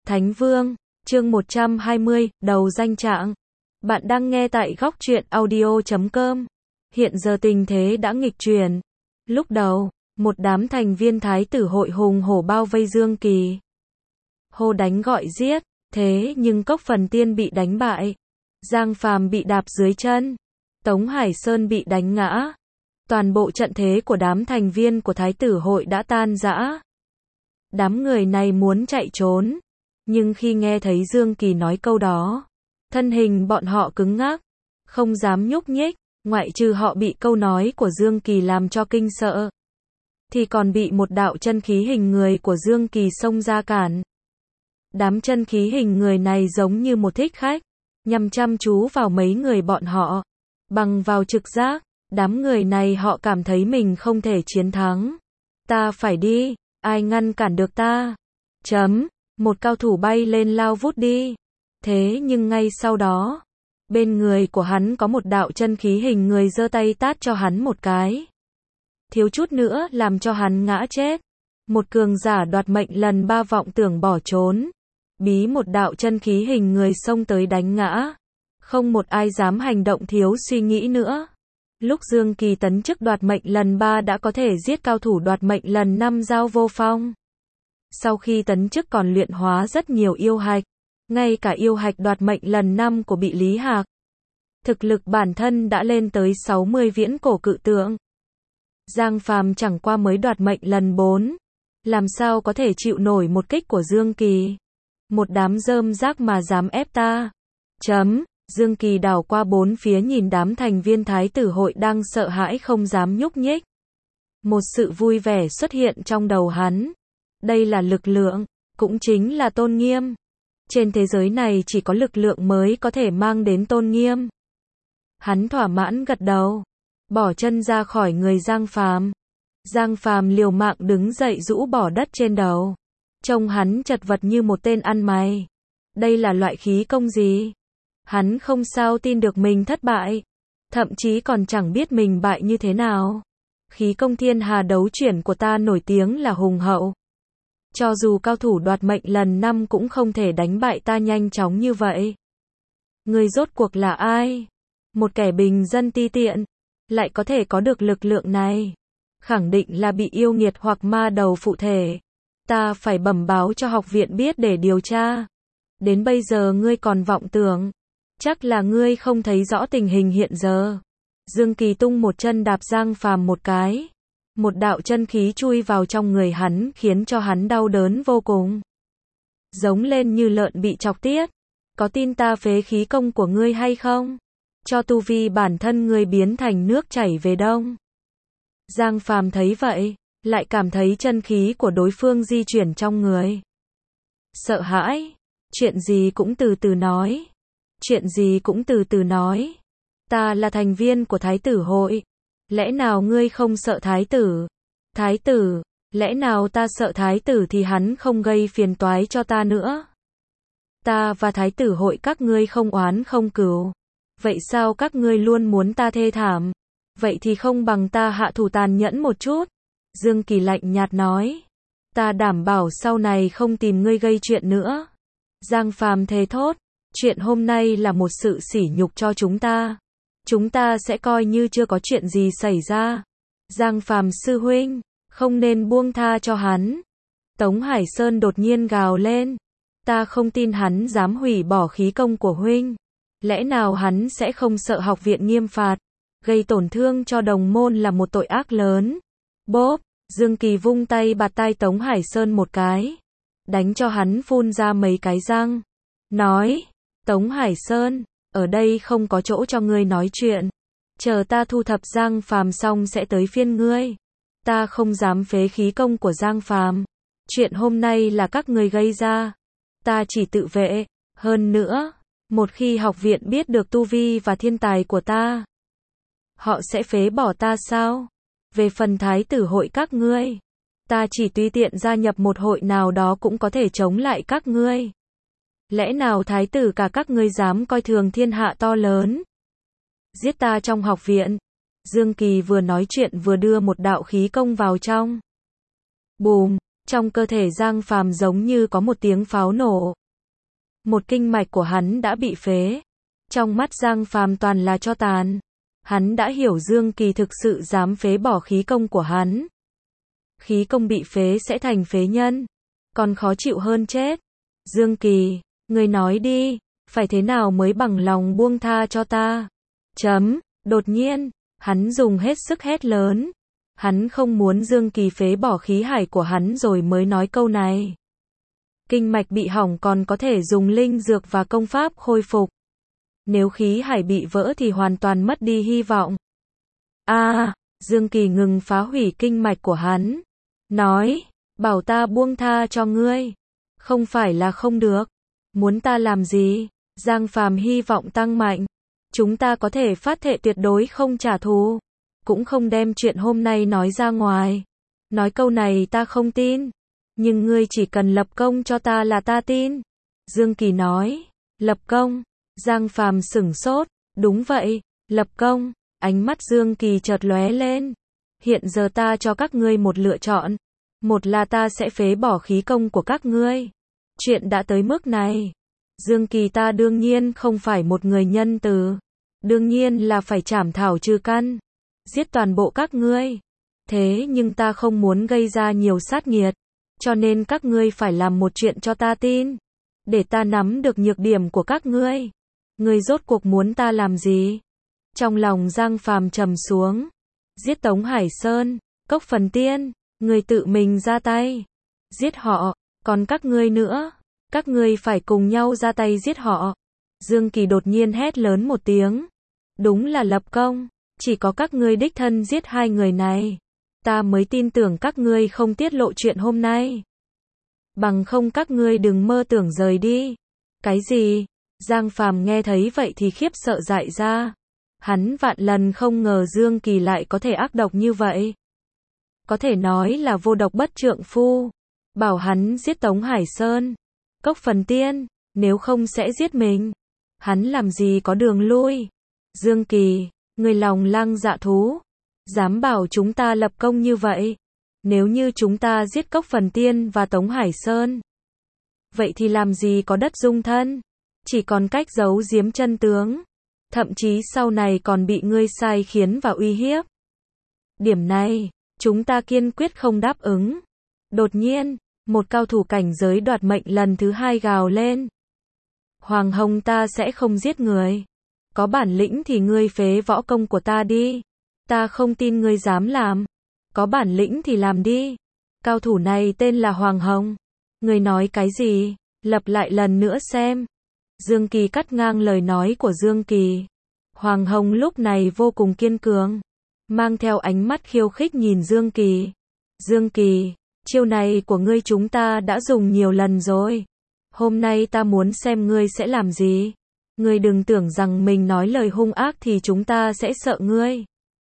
Thánh Vương, chương 120, đầu danh trạng. Bạn đang nghe tại góc truyện audio.com. Hiện giờ tình thế đã nghịch chuyển. Lúc đầu, một đám thành viên Thái tử hội hùng hổ bao vây Dương Kỳ. Hô đánh gọi giết, thế nhưng Cốc Phần Tiên bị đánh bại. Giang Phàm bị đạp dưới chân. Tống Hải Sơn bị đánh ngã. Toàn bộ trận thế của đám thành viên của Thái tử hội đã tan rã. Đám người này muốn chạy trốn, nhưng khi nghe thấy Dương Kỳ nói câu đó, thân hình bọn họ cứng ngắc, không dám nhúc nhích, ngoại trừ họ bị câu nói của Dương Kỳ làm cho kinh sợ, thì còn bị một đạo chân khí hình người của Dương Kỳ xông ra cản. Đám chân khí hình người này giống như một thích khách, nhằm chăm chú vào mấy người bọn họ. Bằng vào trực giác, đám người này họ cảm thấy mình không thể chiến thắng. Ta phải đi, ai ngăn cản được ta? Một cao thủ bay lên lao vút đi. Thế nhưng ngay sau đó, bên người của hắn có một đạo chân khí hình người giơ tay tát cho hắn một cái. Thiếu chút nữa làm cho hắn ngã chết. Một cường giả đoạt mệnh lần 3 vọng tưởng bỏ trốn. Bí một đạo chân khí hình người xông tới đánh ngã. Không một ai dám hành động thiếu suy nghĩ nữa. Lúc Dương Kỳ tấn chức đoạt mệnh lần 3 đã có thể giết cao thủ đoạt mệnh lần 5 Giao Vô Phong. Sau khi tấn chức còn luyện hóa rất nhiều yêu hạch, ngay cả yêu hạch đoạt mệnh lần 5 của Bị Lý Hạc. Thực lực bản thân đã lên tới 60 viễn cổ cự tượng. Giang Phàm chẳng qua mới đoạt mệnh lần 4, làm sao có thể chịu nổi một kích của Dương Kỳ. Một đám rơm rác mà dám ép ta. Dương Kỳ đảo qua bốn phía nhìn đám thành viên Thái tử hội đang sợ hãi không dám nhúc nhích. Một sự vui vẻ xuất hiện trong đầu hắn. Đây là lực lượng, cũng chính là tôn nghiêm. Trên thế giới này chỉ có lực lượng mới có thể mang đến tôn nghiêm. Hắn thỏa mãn gật đầu, bỏ chân ra khỏi người Giang Phàm. Giang Phàm liều mạng đứng dậy rũ bỏ đất trên đầu. Trông hắn chật vật như một tên ăn mày. Đây là loại khí công gì? Hắn không sao tin được mình thất bại, thậm chí còn chẳng biết mình bại như thế nào. Khí công thiên hà đấu chuyển của ta nổi tiếng là hùng hậu. Cho dù cao thủ đoạt mệnh lần 5 cũng không thể đánh bại ta nhanh chóng như vậy. Người rốt cuộc là ai? Một kẻ bình dân ti tiện, lại có thể có được lực lượng này. Khẳng định là bị yêu nghiệt hoặc ma đầu phụ thể. Ta phải bẩm báo cho học viện biết để điều tra. Đến bây giờ ngươi còn vọng tưởng. Chắc là ngươi không thấy rõ tình hình hiện giờ. Dương Kỳ tung một chân đạp Giang Phàm một cái. Một đạo chân khí chui vào trong người hắn khiến cho hắn đau đớn vô cùng. Giống lên như lợn bị chọc tiết. Có tin ta phế khí công của ngươi hay không? Cho tu vi bản thân ngươi biến thành nước chảy về đông. Giang Phàm thấy vậy, lại cảm thấy chân khí của đối phương di chuyển trong người. Sợ hãi, chuyện gì cũng từ từ nói. Chuyện gì cũng từ từ nói. Ta là thành viên của Thái tử hội. Lẽ nào ngươi không sợ Thái tử? Thái tử, lẽ nào ta sợ Thái tử thì hắn không gây phiền toái cho ta nữa? Ta và Thái tử hội các ngươi không oán không cừu. Vậy sao các ngươi luôn muốn ta thê thảm? Vậy thì không bằng ta hạ thủ tàn nhẫn một chút. Dương Kỳ lạnh nhạt nói. Ta đảm bảo sau này không tìm ngươi gây chuyện nữa. Giang Phàm thề thốt. Chuyện hôm nay là một sự sỉ nhục cho chúng ta. Chúng ta sẽ coi như chưa có chuyện gì xảy ra. Giang Phàm sư huynh, không nên buông tha cho hắn. Tống Hải Sơn đột nhiên gào lên. Ta không tin hắn dám hủy bỏ khí công của huynh. Lẽ nào hắn sẽ không sợ học viện nghiêm phạt? Gây tổn thương cho đồng môn là một tội ác lớn. Bốp, Dương Kỳ vung tay bạt tai Tống Hải Sơn một cái. Đánh cho hắn phun ra mấy cái răng. Nói, Tống Hải Sơn, ở đây không có chỗ cho ngươi nói chuyện. Chờ ta thu thập Giang Phàm xong sẽ tới phiên ngươi. Ta không dám phế khí công của Giang Phàm. Chuyện hôm nay là các ngươi gây ra. Ta chỉ tự vệ. Hơn nữa, một khi học viện biết được tu vi và thiên tài của ta, họ sẽ phế bỏ ta sao? Về phần Thái tử hội các ngươi, ta chỉ tùy tiện gia nhập một hội nào đó cũng có thể chống lại các ngươi. Lẽ nào thái tử cả các ngươi dám coi thường thiên hạ to lớn? Giết ta trong học viện. Dương Kỳ vừa nói chuyện vừa đưa một đạo khí công vào trong. Bùm, Trong cơ thể Giang Phàm giống như có một tiếng pháo nổ. Một kinh mạch của hắn đã bị phế. Trong mắt Giang Phàm toàn là tro tàn. Hắn đã hiểu Dương Kỳ thực sự dám phế bỏ khí công của hắn. Khí công bị phế sẽ thành phế nhân, còn khó chịu hơn chết. Dương Kỳ, ngươi nói đi, phải thế nào mới bằng lòng buông tha cho ta? Đột nhiên, hắn dùng hết sức hét lớn. Hắn không muốn Dương Kỳ phế bỏ khí hải của hắn rồi mới nói câu này. Kinh mạch bị hỏng còn có thể dùng linh dược và công pháp khôi phục. Nếu khí hải bị vỡ thì hoàn toàn mất đi hy vọng. Dương Kỳ ngừng phá hủy kinh mạch của hắn. Nói, bảo ta buông tha cho ngươi. Không phải là không được. Muốn ta làm gì? Giang Phàm hy vọng tăng mạnh. Chúng ta có thể phát thệ tuyệt đối không trả thù. Cũng không đem chuyện hôm nay nói ra ngoài. Nói câu này ta không tin. Nhưng ngươi chỉ cần lập công cho ta là ta tin. Dương Kỳ nói, lập công. Giang Phàm sửng sốt, đúng vậy, lập công. Ánh mắt Dương Kỳ chợt lóe lên. Hiện giờ ta cho các ngươi một lựa chọn. Một là ta sẽ phế bỏ khí công của các ngươi. Chuyện đã tới mức này. Dương Kỳ ta đương nhiên không phải một người nhân từ. Đương nhiên là phải trảm thảo trừ căn. Giết toàn bộ các ngươi. Thế nhưng ta không muốn gây ra nhiều sát nghiệt. Cho nên các ngươi phải làm một chuyện cho ta tin. Để ta nắm được nhược điểm của các ngươi. Ngươi rốt cuộc muốn ta làm gì? Trong lòng Giang Phàm trầm xuống. Giết Tống Hải Sơn, Cốc Phần Tiên. Ngươi tự mình ra tay. Giết họ, còn các ngươi nữa. Các ngươi phải cùng nhau ra tay giết họ. Dương Kỳ đột nhiên hét lớn một tiếng. Đúng là lập công. Chỉ có các ngươi đích thân giết hai người này. Ta mới tin tưởng các ngươi không tiết lộ chuyện hôm nay. Bằng không các ngươi đừng mơ tưởng rời đi. Cái gì? Giang Phàm nghe thấy vậy thì khiếp sợ dại ra. Hắn vạn lần không ngờ Dương Kỳ lại có thể ác độc như vậy. Có thể nói là vô độc bất trượng phu. Bảo hắn giết Tống Hải Sơn, Cốc Phần Tiên, nếu không sẽ giết mình. Hắn làm gì có đường lui. Dương Kỳ, người lòng lang dạ thú. Dám bảo chúng ta lập công như vậy. Nếu như chúng ta giết Cốc Phần Tiên và Tống Hải Sơn. Vậy thì làm gì có đất dung thân. Chỉ còn cách giấu giếm chân tướng. Thậm chí sau này còn bị ngươi sai khiến và uy hiếp. Điểm này, chúng ta kiên quyết không đáp ứng. Đột nhiên, một cao thủ cảnh giới đoạt mệnh lần thứ hai gào lên. Hoàng Hồng ta sẽ không giết người. Có bản lĩnh thì ngươi phế võ công của ta đi. Ta không tin ngươi dám làm. Có bản lĩnh thì làm đi. Cao thủ này tên là Hoàng Hồng. Ngươi nói cái gì? Lặp lại lần nữa xem. Dương Kỳ cắt ngang lời nói của Dương Kỳ. Hoàng Hồng lúc này vô cùng kiên cường. Mang theo ánh mắt khiêu khích nhìn Dương Kỳ. Dương Kỳ, chiêu này của ngươi chúng ta đã dùng nhiều lần rồi. Hôm nay ta muốn xem ngươi sẽ làm gì. Ngươi đừng tưởng rằng mình nói lời hung ác thì chúng ta sẽ sợ ngươi.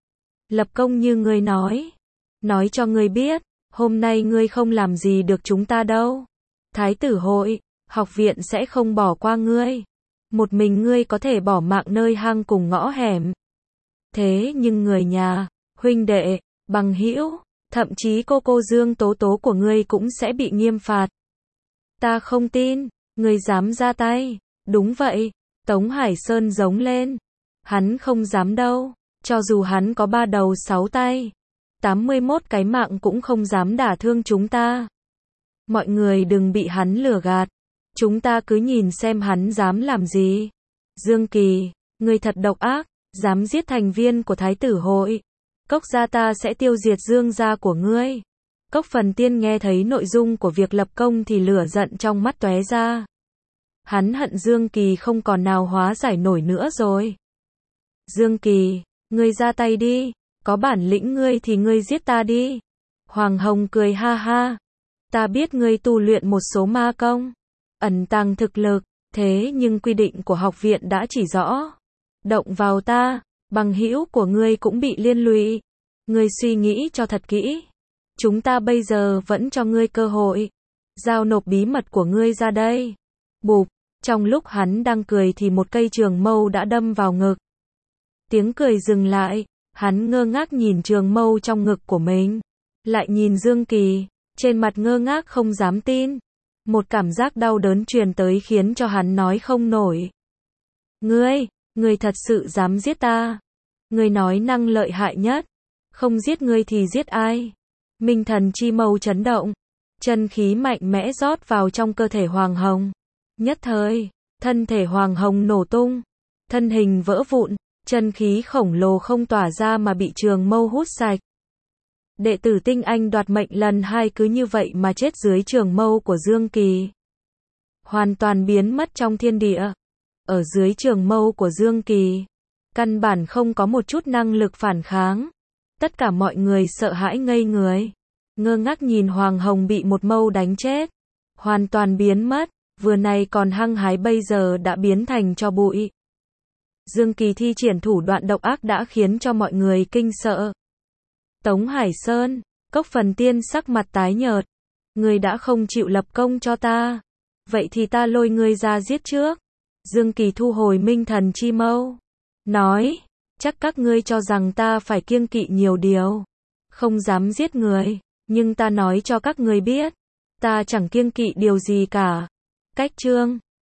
Lập công như ngươi nói. Nói cho ngươi biết, hôm nay ngươi không làm gì được chúng ta đâu. Thái tử hội, học viện sẽ không bỏ qua ngươi. Một mình ngươi có thể bỏ mạng nơi hang cùng ngõ hẻm. Thế nhưng người nhà, huynh đệ, bằng hữu, thậm chí cô Dương Tố Tố của ngươi cũng sẽ bị nghiêm phạt. Ta không tin, ngươi dám ra tay. Đúng vậy, Tống Hải Sơn giống lên. Hắn không dám đâu, cho dù hắn có 3 đầu 6 tay. 81 cái mạng cũng không dám đả thương chúng ta. Mọi người đừng bị hắn lừa gạt. Chúng ta cứ nhìn xem hắn dám làm gì. Dương Kỳ, ngươi thật độc ác, dám giết thành viên của Thái tử hội. Cốc gia ta sẽ tiêu diệt Dương gia của ngươi. Cốc Phần Tiên nghe thấy nội dung của việc lập công thì lửa giận trong mắt tóe ra. Hắn hận Dương Kỳ không còn nào hóa giải nổi nữa rồi. Dương Kỳ, ngươi ra tay đi. Có bản lĩnh ngươi thì ngươi giết ta đi. Hoàng Hồng cười ha ha. Ta biết ngươi tu luyện một số ma công, ẩn tàng thực lực, thế nhưng quy định của học viện đã chỉ rõ. Động vào ta, bằng hữu của ngươi cũng bị liên lụy. Ngươi suy nghĩ cho thật kỹ. Chúng ta bây giờ vẫn cho ngươi cơ hội. Giao nộp bí mật của ngươi ra đây. Bụp, trong lúc hắn đang cười thì một cây trường mâu đã đâm vào ngực. Tiếng cười dừng lại, hắn ngơ ngác nhìn trường mâu trong ngực của mình. Lại nhìn Dương Kỳ, trên mặt ngơ ngác không dám tin. Một cảm giác đau đớn truyền tới khiến cho hắn nói không nổi. Ngươi thật sự dám giết ta? Ngươi nói năng lợi hại nhất. Không giết ngươi thì giết ai? Minh thần chi mâu chấn động. Chân khí mạnh mẽ rót vào trong cơ thể Hoàng Hồng. Nhất thời, thân thể Hoàng Hồng nổ tung. Thân hình vỡ vụn, chân khí khổng lồ không tỏa ra mà bị trường mâu hút sạch. Đệ tử Tinh Anh đoạt mệnh lần 2 cứ như vậy mà chết dưới trường mâu của Dương Kỳ. Hoàn toàn biến mất trong thiên địa. Ở dưới trường mâu của Dương Kỳ, căn bản không có một chút năng lực phản kháng. Tất cả mọi người sợ hãi ngây người. Ngơ ngác nhìn Hoàng Hồng bị một mâu đánh chết. Hoàn toàn biến mất, vừa này còn hăng hái bây giờ đã biến thành tro bụi. Dương Kỳ thi triển thủ đoạn độc ác đã khiến cho mọi người kinh sợ. Tống Hải Sơn, Cốc Phần Tiên sắc mặt tái nhợt. Ngươi đã không chịu lập công cho ta. Vậy thì ta lôi ngươi ra giết trước. Dương Kỳ thu hồi Minh thần chi mâu. Nói, chắc các ngươi cho rằng ta phải kiêng kỵ nhiều điều. Không dám giết người, nhưng ta nói cho các ngươi biết. Ta chẳng kiêng kỵ điều gì cả. Cách chương